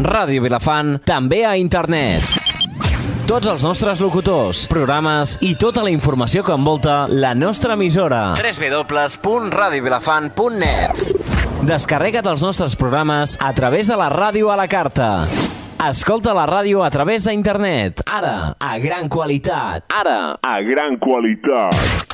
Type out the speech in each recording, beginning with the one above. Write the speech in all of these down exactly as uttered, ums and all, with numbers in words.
Ràdio Vilafant, també a internet. Tots els nostres locutors, programes i tota la informació que envolta la nostra emissora. w w w punt radio vilafant punt net. Descarrega't els nostres programes a través de la ràdio a la carta. Escolta la ràdio a través d'internet. Ara, a gran qualitat. Ara, a gran qualitat.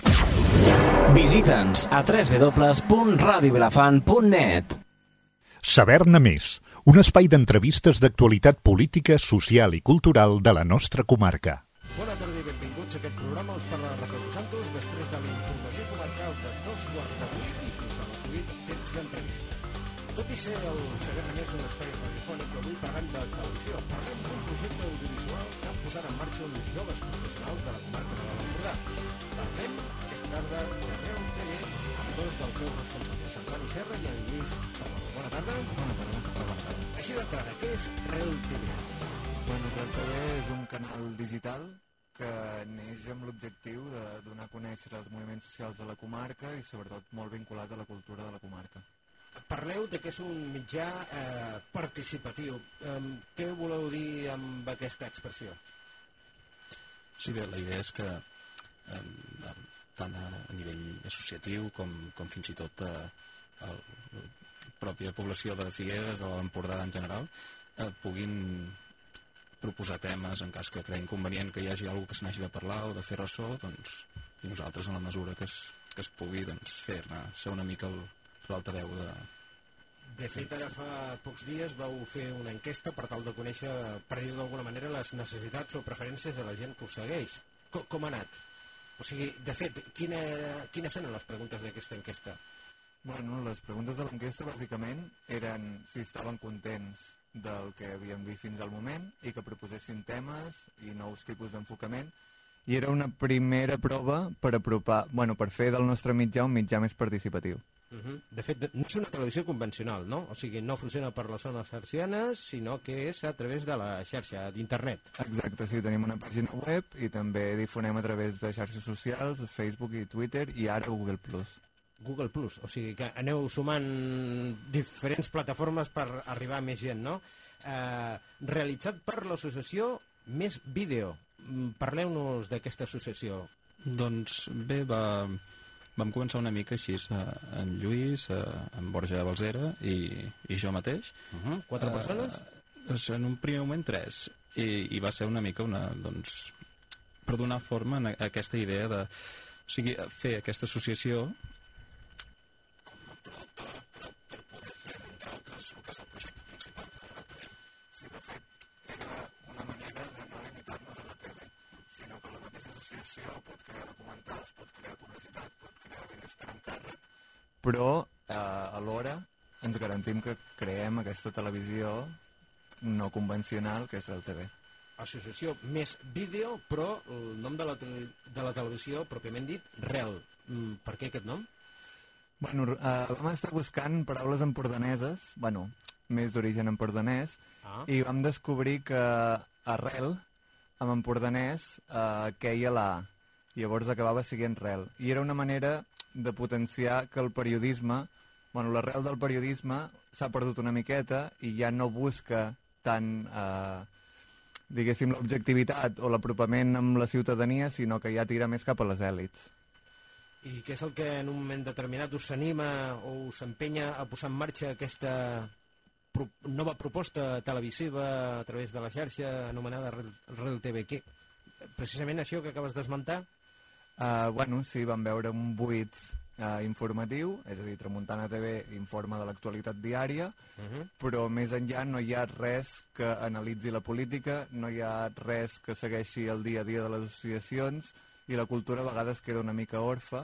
Visita'ns a w w w punt radio vilafant punt net. Saber-ne més. Un espai d'entrevistes d'actualitat política, social i cultural de la nostra comarca. Bona tarda i benvinguts a aquest programa. Us parla Rafael Santos després de l'informatiu comarcal de dos quarts de vuit i fins a les vuit temps d'entrevista. Tot i ser el Saber-ne més un espai radiofònic, avui parlem de televisió. Parlem d'un projecte audiovisual que han posat en marxa uns joves professionals de la comarca de l'Alt Empordà. Parlem aquesta tarda de Real T V amb dos dels seus responsables, Antoni Serra i en Lluís Salvador. Bona tarda. Bona tarda. Així d'entrada, què és Real T V? Bueno, Real T V és un canal digital que neix amb l'objectiu de donar a conèixer els moviments socials de la comarca i sobretot molt vinculat a la cultura de la comarca. Parleu de que és un mitjà eh, participatiu. Eh, què voleu dir amb aquesta expressió? Sí, bé, la idea és que eh, tant a nivell associatiu com, com fins i tot eh, el, la pròpia població de Figueres, de l'Empordà en general, eh, puguin proposar temes en cas que creguin convenient que hi hagi alguna que se n'hagi de parlar o de fer ressò, doncs, i nosaltres, en la mesura que es, que es pugui, doncs, fer-ne, ser una mica l'altaveu de... De fet, ara fa pocs dies vau fer una enquesta per tal de conèixer, per dir-ho d'alguna manera, les necessitats o preferències de la gent que us segueix. Com, com ha anat? O sigui, de fet, quina, quines eren les preguntes d'aquesta enquesta? Bueno, les preguntes de l'enquesta bàsicament eren si estaven contents del que havíem vist fins al moment i que proposessin temes i nous tipus d'enfocament, i era una primera prova per apropar, bueno, per fer del nostre mitjà un mitjà més participatiu. Uh-huh. De fet, no és una televisió convencional, no? O sigui, no funciona per les zones hertzianes, sinó que és a través de la xarxa d'internet. Exacte, sí, tenim una pàgina web i també difonem a través de xarxes socials, Facebook i Twitter i ara Google Plus. Google Plus, o sigui que aneu sumant diferents plataformes per arribar a més gent, no? Eh, realitzat per l'associació Més Vídeo. Parleu-nos d'aquesta associació. Doncs bé, va, vam començar una mica així, en Lluís, en Borja Balzera i, i jo mateix. Uh-huh. Quatre uh, persones? En un primer moment tres, i, i va ser una mica una, doncs, per donar forma a aquesta idea de, o sigui, fer aquesta associació però eh, alhora ens garantim que creem aquesta televisió no convencional que és Real T V. Associació Més Vídeo, però el nom de la, te de la televisió pròpiament dit, Real. Mm, per què aquest nom? Bueno, eh, vam estar buscant paraules empordaneses, bueno, més d'origen empordanès, ah. i vam descobrir que arrel, en empordanès, eh, queia la A. Llavors acabava sent Real. I era una manera de potenciar que el periodisme, bueno, l'arrel del periodisme s'ha perdut una miqueta i ja no busca tant, eh, diguéssim, l'objectivitat o l'apropament amb la ciutadania, sinó que ja tira més cap a les èlits. I què és el que en un moment determinat us anima o us empenya a posar en marxa aquesta pro nova proposta televisiva a través de la xarxa anomenada Real T V? Què? Precisament això que acabes d'esmentar? Uh, bueno, sí, vam veure un buit uh, informatiu, és a dir, Tramuntana T V informa de l'actualitat diària, uh-huh. però més enllà no hi ha res que analitzi la política, no hi ha res que segueixi el dia a dia de les associacions, i la cultura a vegades queda una mica orfa,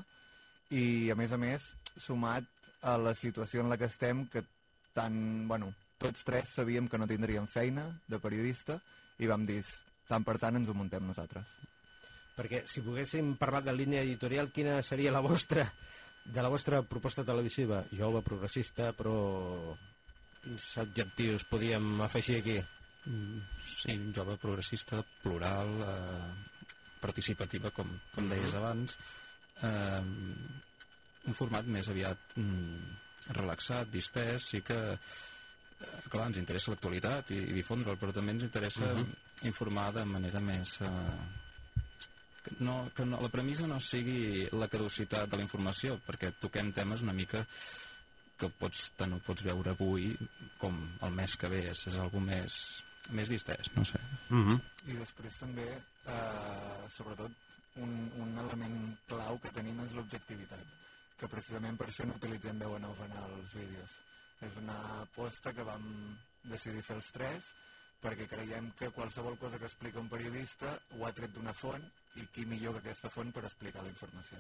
i a més a més, sumat a la situació en la que estem, que tant, bueno, tots tres sabíem que no tindríem feina de periodista, i vam dir, tant per tant ens ho muntem nosaltres. Perquè si poguéssim parlar de línia editorial, quina seria la vostra, de la vostra proposta televisiva? Jove, progressista, però quins adjectius podíem afegir aquí? Sí, jove, progressista, plural, eh, participativa, com, com deies abans, eh, un format més aviat mm, relaxat, distès, sí que clar, ens interessa l'actualitat i, i difondre'l, però també ens interessa uh-huh. informar de manera més... Eh, que no, que no, la premissa no sigui la caducitat de la informació, perquè toquem temes una mica que pots, tant ho pots veure avui com el mes que ve, és, és algo més, més distès, no sé. Uh-huh. I després també, eh, sobretot, un, un element clau que tenim és l'objectivitat, que precisament per això no utilitzem veu en off en els vídeos. És una aposta que vam decidir fer els tres, perquè creiem que qualsevol cosa que explica un periodista ho ha tret d'una font, i qui millor que aquesta font per explicar la informació.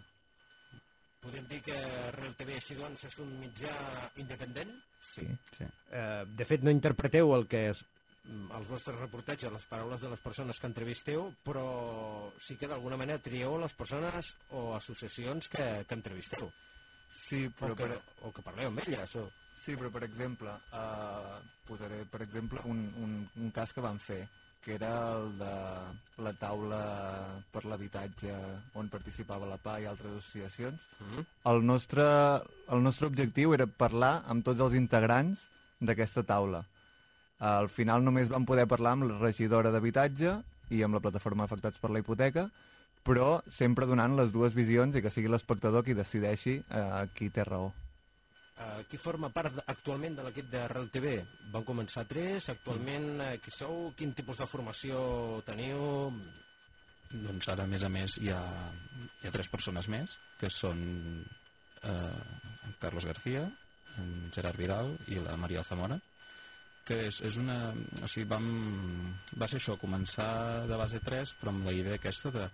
Podem dir que Real T V així doncs és un mitjà independent? Sí. sí. Eh, de fet, no interpreteu el que és els vostres reportatges, les paraules de les persones que entrevisteu, però sí que d'alguna manera trieu les persones o associacions que, que entrevisteu. Sí, però... O que, per... o que parleu amb elles. O... Sí, però per exemple, eh, posaré per exemple un, un, un cas que vam fer, que era el de la taula per l'habitatge on participava la P A i altres associacions. Mm-hmm. El nostre, el nostre objectiu era parlar amb tots els integrants d'aquesta taula. Al final només vam poder parlar amb la regidora d'habitatge i amb la plataforma Afectats per la Hipoteca, però sempre donant les dues visions i que sigui l'espectador qui decideixi eh, qui té raó. Uh, qui forma part actualment de l'equip de Real T V? Van començar tres, actualment uh, qui sou? Quin tipus de formació teniu? Doncs ara, a més a més, hi ha, hi ha tres persones més, que són eh, en Carlos García, en Gerard Vidal i la Maria Zamora, que és, és una... O sigui, vam, va ser això, començar de base tres, però amb la idea aquesta de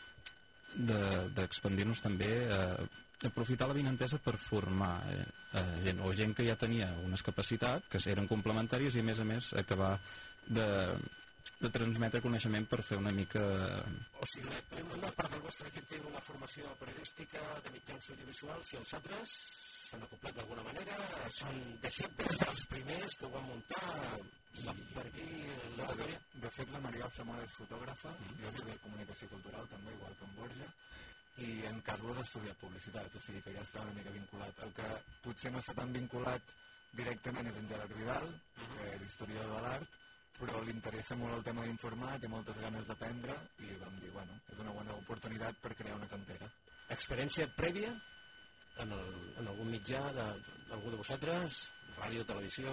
d'expandir-nos de, també, eh, aprofitar la vinentesa per formar eh, eh, gent, o gent que ja tenia unes capacitats, que eren complementàries, i a més a més acabar de, de transmetre coneixement per fer una mica... O sigui, una part del vostre equip té una formació periodística, de mitjans audiovisuals, i els altres s'han acoplat d'alguna manera, són deixebles dels primers que ho van muntar, i per aquí la història. De fet, la Maria Zamora és fotògrafa, mm. jo soc de comunicació cultural també, igual que en Borja, i en Carlos ha estudiat publicitat, o sigui que ja està una mica vinculat. El que potser no està tan vinculat directament és en Gerard Vidal, mm. que és historiador de l'art, però li interessa molt el tema d'informar, té moltes ganes d'aprendre, i vam dir, bueno, és una bona oportunitat per crear una cantera. Experiència prèvia en, el, en algun mitjà d'algú de, de vosaltres? Ràdio, televisió...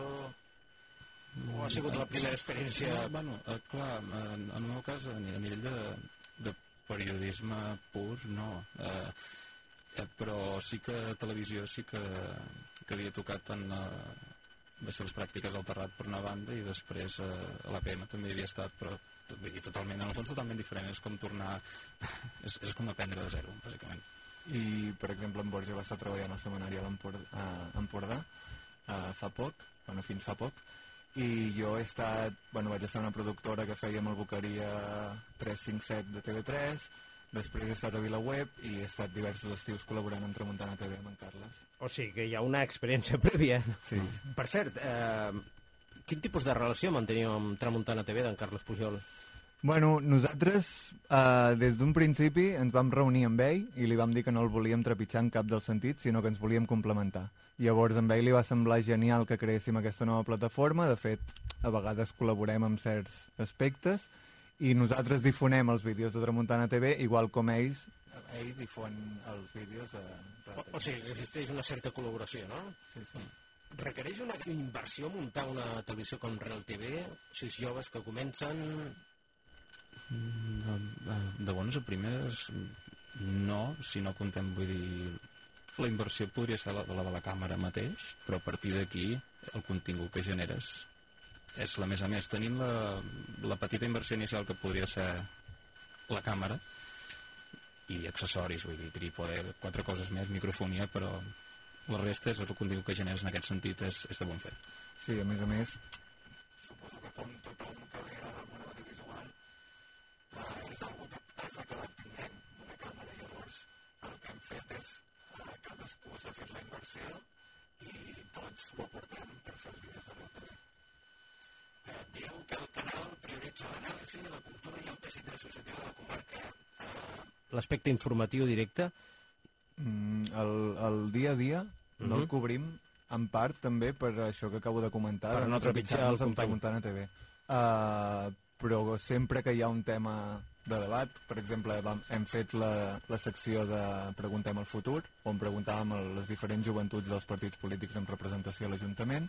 O ha sigut la primera experiència? No, bueno, eh, clar, en, en el meu cas, a nivell de, de periodisme pur, no. Eh, eh, però sí que a televisió sí que, que havia tocat en... Eh, vaig fer les pràctiques al Terrat per una banda i després eh, a l'A P M també hi havia estat, però vull dir, totalment, en el fons totalment diferent, és com tornar... és, és com aprendre de zero, bàsicament. I, per exemple, en Borja va estar treballant al setmanari a l'Empordà uh, fa poc, bueno, fins fa poc, i jo he estat, bueno, vaig estar en una productora que fèiem el Boqueria tres cinc set de T V tres, després he estat a VilaWeb i he estat diversos estius col·laborant amb Tramuntana T V amb en Carles. O sigui que hi ha una experiència prèvia. Sí. Per cert, eh, quin tipus de relació manteniu amb Tramuntana T V d'en Carles Pujol? Bueno, nosaltres eh, des d'un principi ens vam reunir amb ell i li vam dir que no el volíem trepitjar en cap del sentit, sinó que ens volíem complementar. Llavors amb ell li va semblar genial que creéssim aquesta nova plataforma, de fet a vegades col·laborem en certs aspectes i nosaltres difonem els vídeos de Tramuntana T V igual com ells, ell difon els vídeos de... O, o sigui, existeix una certa col·laboració, no? Sí, sí. Requereix una inversió muntar una televisió com Real T V? Sis joves que comencen... De, de, de bones a primeres no, si no contem, vull dir, la inversió podria ser la, la de la càmera mateix, però a partir d'aquí el contingut que generes és la més a més, tenint la, la petita inversió inicial que podria ser la càmera i accessoris, vull dir, trípode, quatre coses més, microfonia, però la resta és el contingut que generes en aquest sentit és, és de bon fer. Sí, a més a més, suposo que com tothom que li agrada el món audiovisual, és algú que has acabat tinguent una càmera. Llavors el que hem fet és eh, cadascú s'ha fet la inversió i tots ho aportem per fer els vídeos de Real T V. Eh, dieu que el canal prioritza l'anàlisi, la cultura i el teixit associatiu de la comarca. Eh, L'aspecte informatiu directe? Mm, el, el dia a dia uh-huh. no el cobrim en part també per això que acabo de comentar, Per de no trepitjar el trepitjar-nos en company. Preguntant a T V. Uh, però sempre que hi ha un tema de debat, per exemple, vam, hem fet la, la secció de Preguntem al futur, on preguntàvem a les diferents joventuts dels partits polítics amb representació a l'Ajuntament,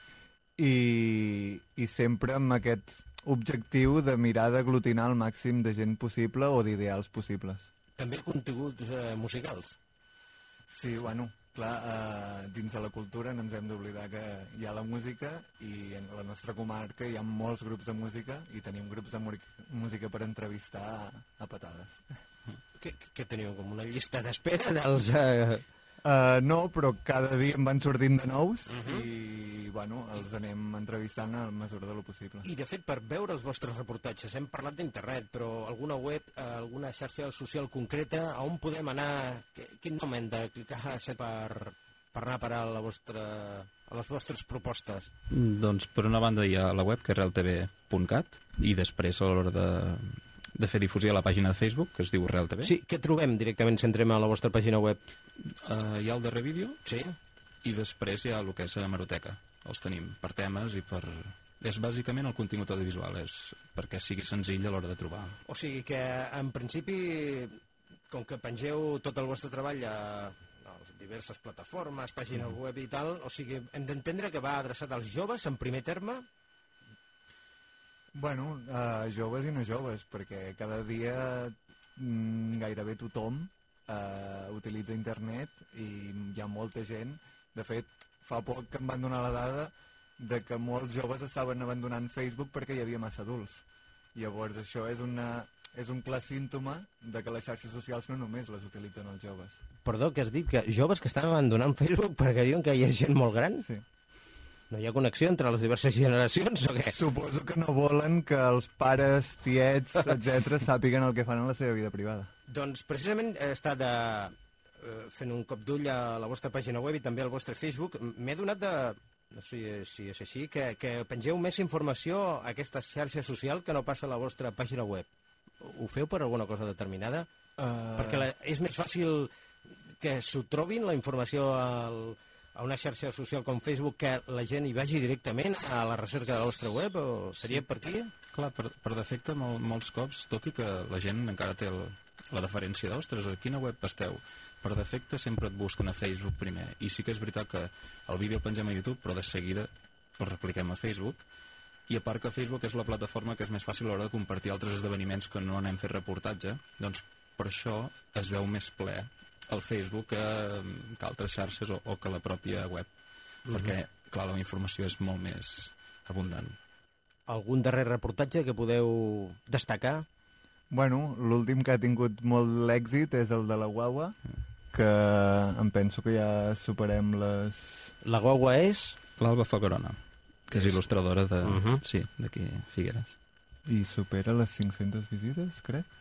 i, i sempre amb aquest objectiu de mirar d'aglutinar el màxim de gent possible o d'ideals possibles. També continguts eh, musicals. Sí, bueno, clar, eh, dins de la cultura no ens hem d'oblidar que hi ha la música i en la nostra comarca hi ha molts grups de música i tenim grups de música per entrevistar a, a patades. Què, què teniu, com una llista d'espera dels... Eh... Uh, no, però cada dia en van sortint de nous uh -huh. i, bueno, els anem entrevistant a mesura de lo possible. I, de fet, per veure els vostres reportatges, hem parlat d'internet, però alguna web, alguna xarxa social concreta, on podem anar? Quin nom hem de clicar per, per anar a parar a, la vostra, a les vostres propostes? Doncs, per una banda, hi ha la web, que és realtv punt cat, i després, a l'hora de, de fer difusió a la pàgina de Facebook, que es diu RealTV. Sí, què trobem directament si entrem a la vostra pàgina web? Uh, hi ha el darrer vídeo, sí, i després hi ha el que és la hemeroteca. Els tenim per temes i per... És bàsicament el contingut audiovisual, és perquè sigui senzill a l'hora de trobar. O sigui que, en principi, com que pengeu tot el vostre treball a, a diverses plataformes, pàgines mm. web i tal, o sigui, hem d'entendre que va adreçat als joves, en primer terme? Bueno, uh, joves i no joves, perquè cada dia mm, gairebé tothom uh, utilitza internet i hi ha molta gent. De fet, fa poc que em van donar la dada de que molts joves estaven abandonant Facebook perquè hi havia massa adults. Llavors això és, una, és un clar símptoma de que les xarxes socials no només les utilitzen els joves. Perdó, que has dit que joves que estan abandonant Facebook perquè diuen que hi ha gent molt gran? Sí. No hi ha connexió entre les diverses generacions o què? Suposo que no volen que els pares, tiets, etcètera sàpiguen el que fan en la seva vida privada. Doncs precisament he estat de, eh, fent un cop d'ull a la vostra pàgina web i també al vostre Facebook. M'he donat de, no sé si és així, que, que pengeu més informació a aquesta xarxa social que no passa a la vostra pàgina web. Ho feu per alguna cosa determinada? Uh... Perquè la, és més fàcil que s'ho trobin la informació al... a una xarxa social com Facebook que la gent hi vagi directament a la recerca de la vostra web, o seria sí. per aquí? Clar, per, per defecte, mol, molts cops, tot i que la gent encara té el, la deferència d'ostres, a quina web esteu? Per defecte sempre et busquen a Facebook primer, i sí que és veritat que el vídeo el pengem a YouTube, però de seguida el repliquem a Facebook, i a part que Facebook és la plataforma que és més fàcil a l'hora de compartir altres esdeveniments que no n'hem fet reportatge, doncs per això es veu més ple el Facebook que, que altres xarxes o, o que la pròpia web, uh-huh. perquè, clar, la informació és molt més abundant. Algun darrer reportatge que podeu destacar? Bueno, l'últim que ha tingut molt l'èxit és el de la guagua, que em penso que ja superem les... La guagua és? L'Alba Fogarona, que és il·lustradora de, uh-huh. sí, d'aquí Figueres. I supera les cinc-centes visites, crec?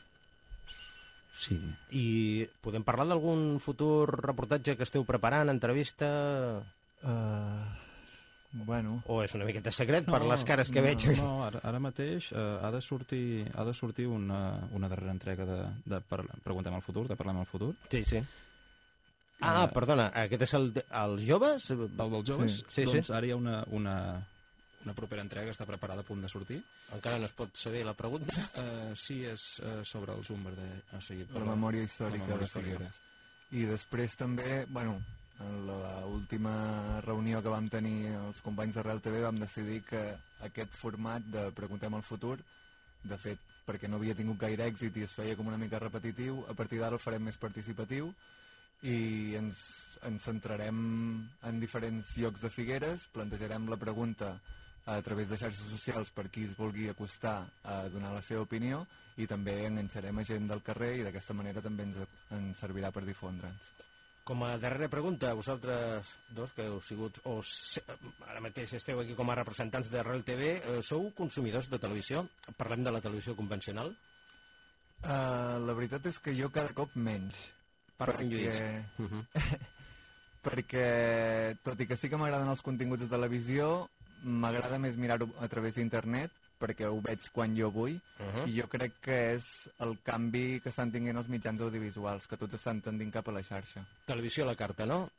Sí. I podem parlar d'algun futur reportatge que esteu preparant, entrevista? Uh, bueno... O és una miqueta secret no, per les cares que no, veig? No, ara, ara mateix uh, ha de sortir, ha de sortir una, una darrera entrega de, de per, Preguntem al futur, de Parlem al futur. Sí, sí. Ah, uh, perdona, aquest és el, el joves? El dels joves? Sí, sí. Doncs sí. ara hi ha una... una Una propera entrega està preparada a punt de sortir. Encara no es pot saber la pregunta? Uh, sí, és uh, sobre el Zumberder. O sigui, la memòria històrica la memòria de Figueres. I després també, bueno, en l'última reunió que vam tenir els companys de RealTV vam decidir que aquest format de Preguntem al futur, de fet, perquè no havia tingut gaire èxit i es feia com una mica repetitiu, a partir d'ara el farem més participatiu i ens, ens centrarem en diferents llocs de Figueres, plantejarem la pregunta a través de xarxes socials per qui es vulgui acostar a donar la seva opinió i també enganxarem a gent del carrer i d'aquesta manera també ens, ens servirà per difondre'ns. Com a darrera pregunta, vosaltres dos que heu sigut, o se, ara mateix esteu aquí com a representants de RealTV, eh, sou consumidors de televisió? Parlem de la televisió convencional? Uh, la veritat és que jo cada cop menys. Parla amb Lluís. Uh-huh. Perquè, tot i que sí que m'agraden els continguts de televisió, m'agrada més mirar-ho a través d'internet, perquè ho veig quan jo vull, uh-huh. i jo crec que és el canvi que estan tinguent els mitjans audiovisuals, que tots estan tendint cap a la xarxa. Televisió a la carta, no?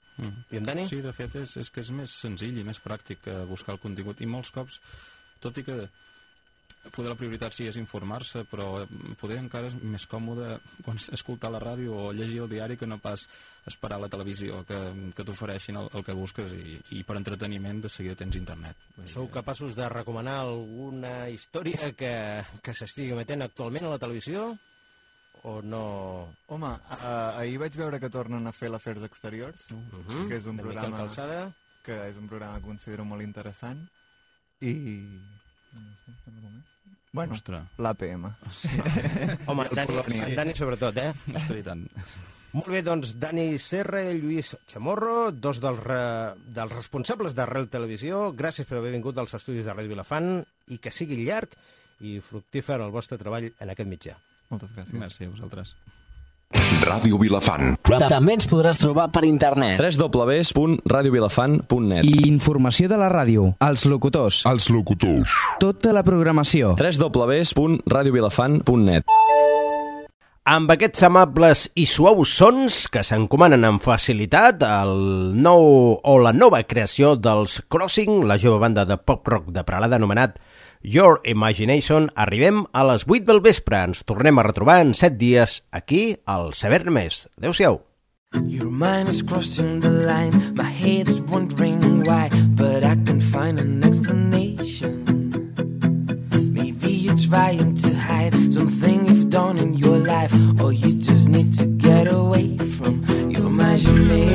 Mm. I en Dani? Sí, de fet, és, és que és més senzill i més pràctic que buscar el contingut. I molts cops, tot i que poder la prioritat sí és informar-se, però poder encara és més còmode quan escoltar la ràdio o llegir el diari que no pas esperar la televisió, que, que t'ofereixin el, el que busques i, i per entreteniment de seguida tens internet. Sou capaços de recomanar alguna història que, que s'estigui emetent actualment a la televisió? O no? Home, uh, ahir vaig veure que tornen a fer l'Afers Exteriors, uh -huh. que és un de programa Miquel Calçada, que és un programa que considero molt interessant i... no sé, algú més? Bueno, l'A P M. Sí. Home, Dani, sí. Dani sobretot, eh? Ostres, tant. Molt bé, doncs, Dani Serra i Lluís Chamorro, dos dels, re... dels responsables d'Arrel Televisió, gràcies per haver vingut als estudis de Ràdio Vilafant i que sigui llarg i fructífer el vostre treball en aquest mitjà. Moltes gràcies. Merci a vosaltres. Ràdio Vilafant. També ens podràs trobar per internet. w w w punt radio vilafant punt net. I informació de la ràdio, els locutors, Els locutors. tota la programació. w w w punt radio vilafant punt net. Amb aquests amables i suaus sons que s'encomanen amb facilitat el nou o la nova creació dels Crossing, la jove banda de pop-rock de Peralada anomenat Your Imagination, arribem a les vuit del vespre. Ens tornem a retrobar en set dies aquí al Saber Més. Adéu-siau. Your mind is crossing the line, my head's wondering why, but I can find an explanation. Maybe you're trying to hide something you've done in your life, or you just need to get away from your imagination.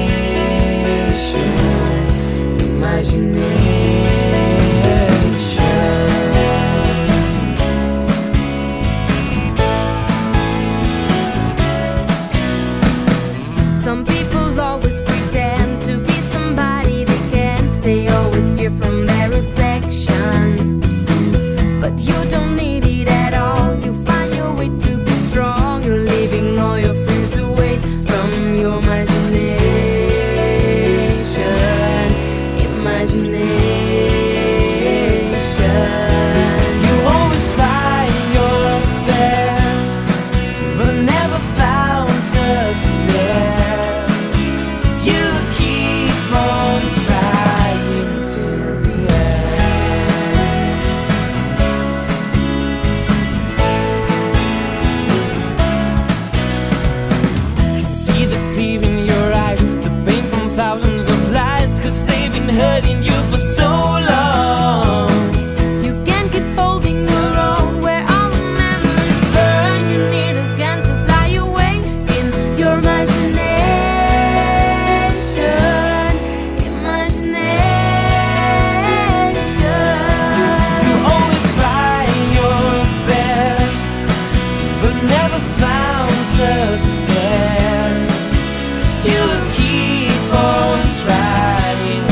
Imagination. Some people always pretend to be somebody they can. They always fear from their reflection. But you don't need it at all. You find your way to be strong. You're leaving all your fears away from your imagination. Imagination. You always find your best, but never found success. Hurting you for so long. You can't keep holding your own where all the memories burn. You need a gun to fly away in your imagination. Imagination. You always try your best, but never found success. You keep on trying.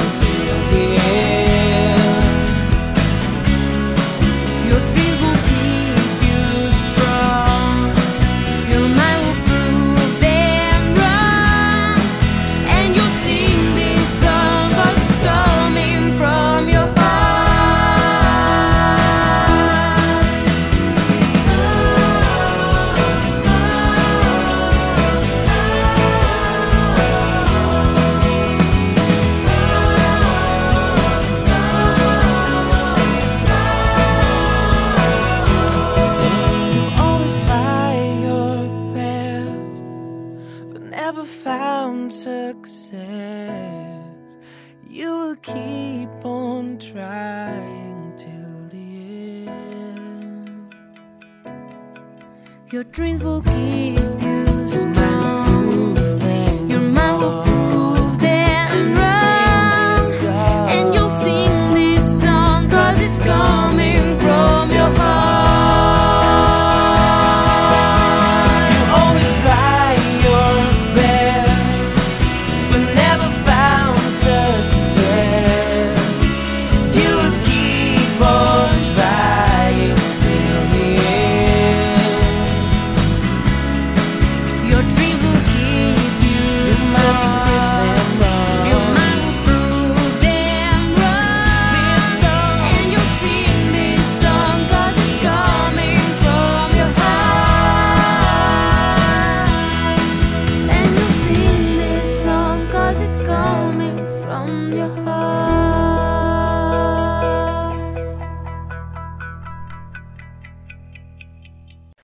Your dreams will keep you strong.